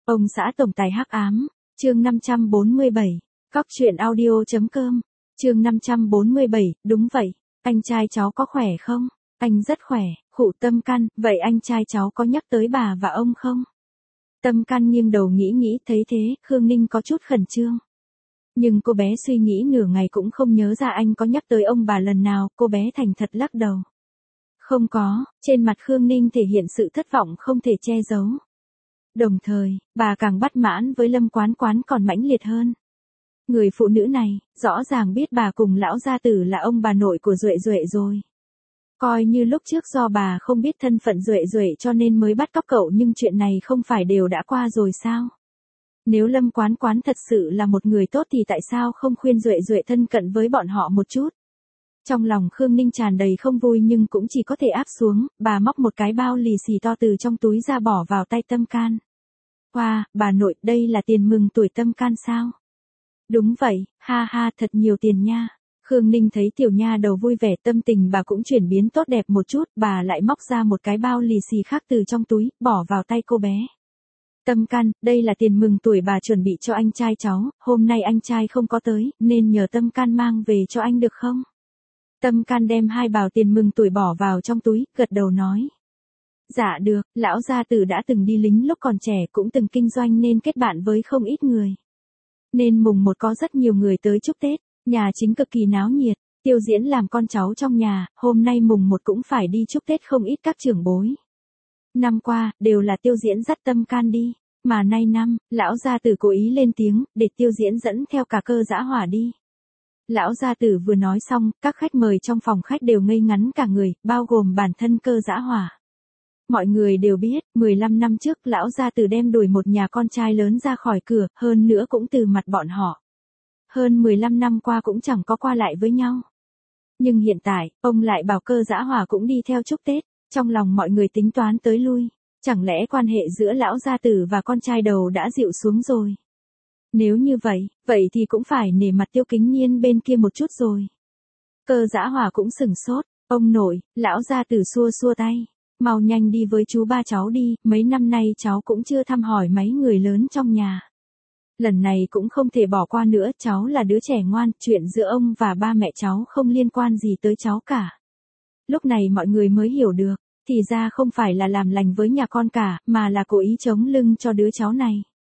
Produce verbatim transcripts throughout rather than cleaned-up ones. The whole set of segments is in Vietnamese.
Ông xã tổng tài hắc ám, chương năm trăm bốn mươi bảy, cóc truyện audio.com, chương năm trăm bốn mươi bảy, đúng vậy, anh trai cháu có khỏe không? Anh rất khỏe, khụ Tâm Can, vậy anh trai cháu có nhắc tới bà và ông không? Tâm Can nghiêng đầu nghĩ nghĩ, thấy thế, Khương Ninh có chút khẩn trương. Nhưng cô bé suy nghĩ nửa ngày cũng không nhớ ra anh có nhắc tới ông bà lần nào, cô bé thành thật lắc đầu. Không có, trên mặt Khương Ninh thể hiện sự thất vọng không thể che giấu. Đồng thời, bà càng bất mãn với Lâm Quán Quán còn mãnh liệt hơn. Người phụ nữ này, rõ ràng biết bà cùng lão gia tử là ông bà nội của Duệ Duệ rồi. Coi như lúc trước do bà không biết thân phận Duệ Duệ cho nên mới bắt cóc cậu, nhưng chuyện này không phải đều đã qua rồi sao? Nếu Lâm Quán Quán thật sự là một người tốt thì tại sao không khuyên Duệ Duệ thân cận với bọn họ một chút? Trong lòng Khương Ninh tràn đầy không vui nhưng cũng chỉ có thể áp xuống, bà móc một cái bao lì xì to từ trong túi ra bỏ vào tay Tâm Can. Wow, bà nội, đây là tiền mừng tuổi Tâm Can sao? Đúng vậy, ha ha, thật nhiều tiền nha. Khương Ninh thấy tiểu nha đầu vui vẻ, tâm tình bà cũng chuyển biến tốt đẹp một chút, bà lại móc ra một cái bao lì xì khác từ trong túi, bỏ vào tay cô bé. Tâm Can, đây là tiền mừng tuổi bà chuẩn bị cho anh trai cháu, hôm nay anh trai không có tới, nên nhờ Tâm Can mang về cho anh được không? Tâm Can đem hai bào tiền mừng tuổi bỏ vào trong túi, gật đầu nói. Dạ được, lão gia tử đã từng đi lính lúc còn trẻ, cũng từng kinh doanh nên kết bạn với không ít người. Nên mùng một có rất nhiều người tới chúc Tết, nhà chính cực kỳ náo nhiệt, Tiêu Diễn làm con cháu trong nhà, hôm nay mùng một cũng phải đi chúc Tết không ít các trưởng bối. Năm qua, đều là Tiêu Diễn dắt Tâm Can đi, mà nay năm, lão gia tử cố ý lên tiếng, để Tiêu Diễn dẫn theo cả Cơ Dã Hỏa đi. Lão gia tử vừa nói xong, các khách mời trong phòng khách đều ngây ngắn cả người, bao gồm bản thân Cơ Dã Hỏa. Mọi người đều biết, mười lăm năm trước lão gia tử đem đuổi một nhà con trai lớn ra khỏi cửa, hơn nữa cũng từ mặt bọn họ. Hơn mười lăm năm qua cũng chẳng có qua lại với nhau. Nhưng hiện tại, ông lại bảo Cơ Dã Hỏa cũng đi theo chúc Tết, trong lòng mọi người tính toán tới lui, chẳng lẽ quan hệ giữa lão gia tử và con trai đầu đã dịu xuống rồi? Nếu như vậy, vậy thì cũng phải nể mặt Tiêu Kính Nhiên bên kia một chút rồi. Cơ Dã Hỏa cũng sửng sốt, ông nội, lão gia tử xua xua tay. Mau nhanh đi với chú ba cháu đi, mấy năm nay cháu cũng chưa thăm hỏi mấy người lớn trong nhà. Lần này cũng không thể bỏ qua nữa, cháu là đứa trẻ ngoan, chuyện giữa ông và ba mẹ cháu không liên quan gì tới cháu cả. Lúc này mọi người mới hiểu được, thì ra không phải là làm lành với nhà con cả, mà là cố ý chống lưng cho đứa cháu này.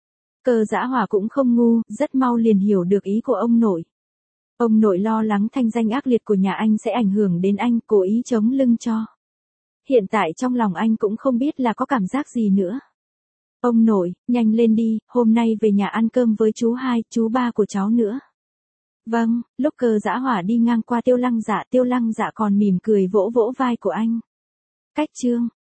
Cơ Dã Hỏa cũng không ngu, rất mau liền hiểu được ý của ông nội. Ông nội lo lắng thanh danh ác liệt của nhà anh sẽ ảnh hưởng đến anh, cố ý chống lưng cho. Hiện tại trong lòng anh cũng không biết là có cảm giác gì nữa. Ông nội, nhanh lên đi, hôm nay về nhà ăn cơm với chú hai, chú ba của cháu nữa. Vâng, lúc Cơ Dã Hỏa đi ngang qua Tiêu Lăng Dạ, Tiêu Lăng Dạ còn mỉm cười vỗ vỗ vai của anh. Cách chương,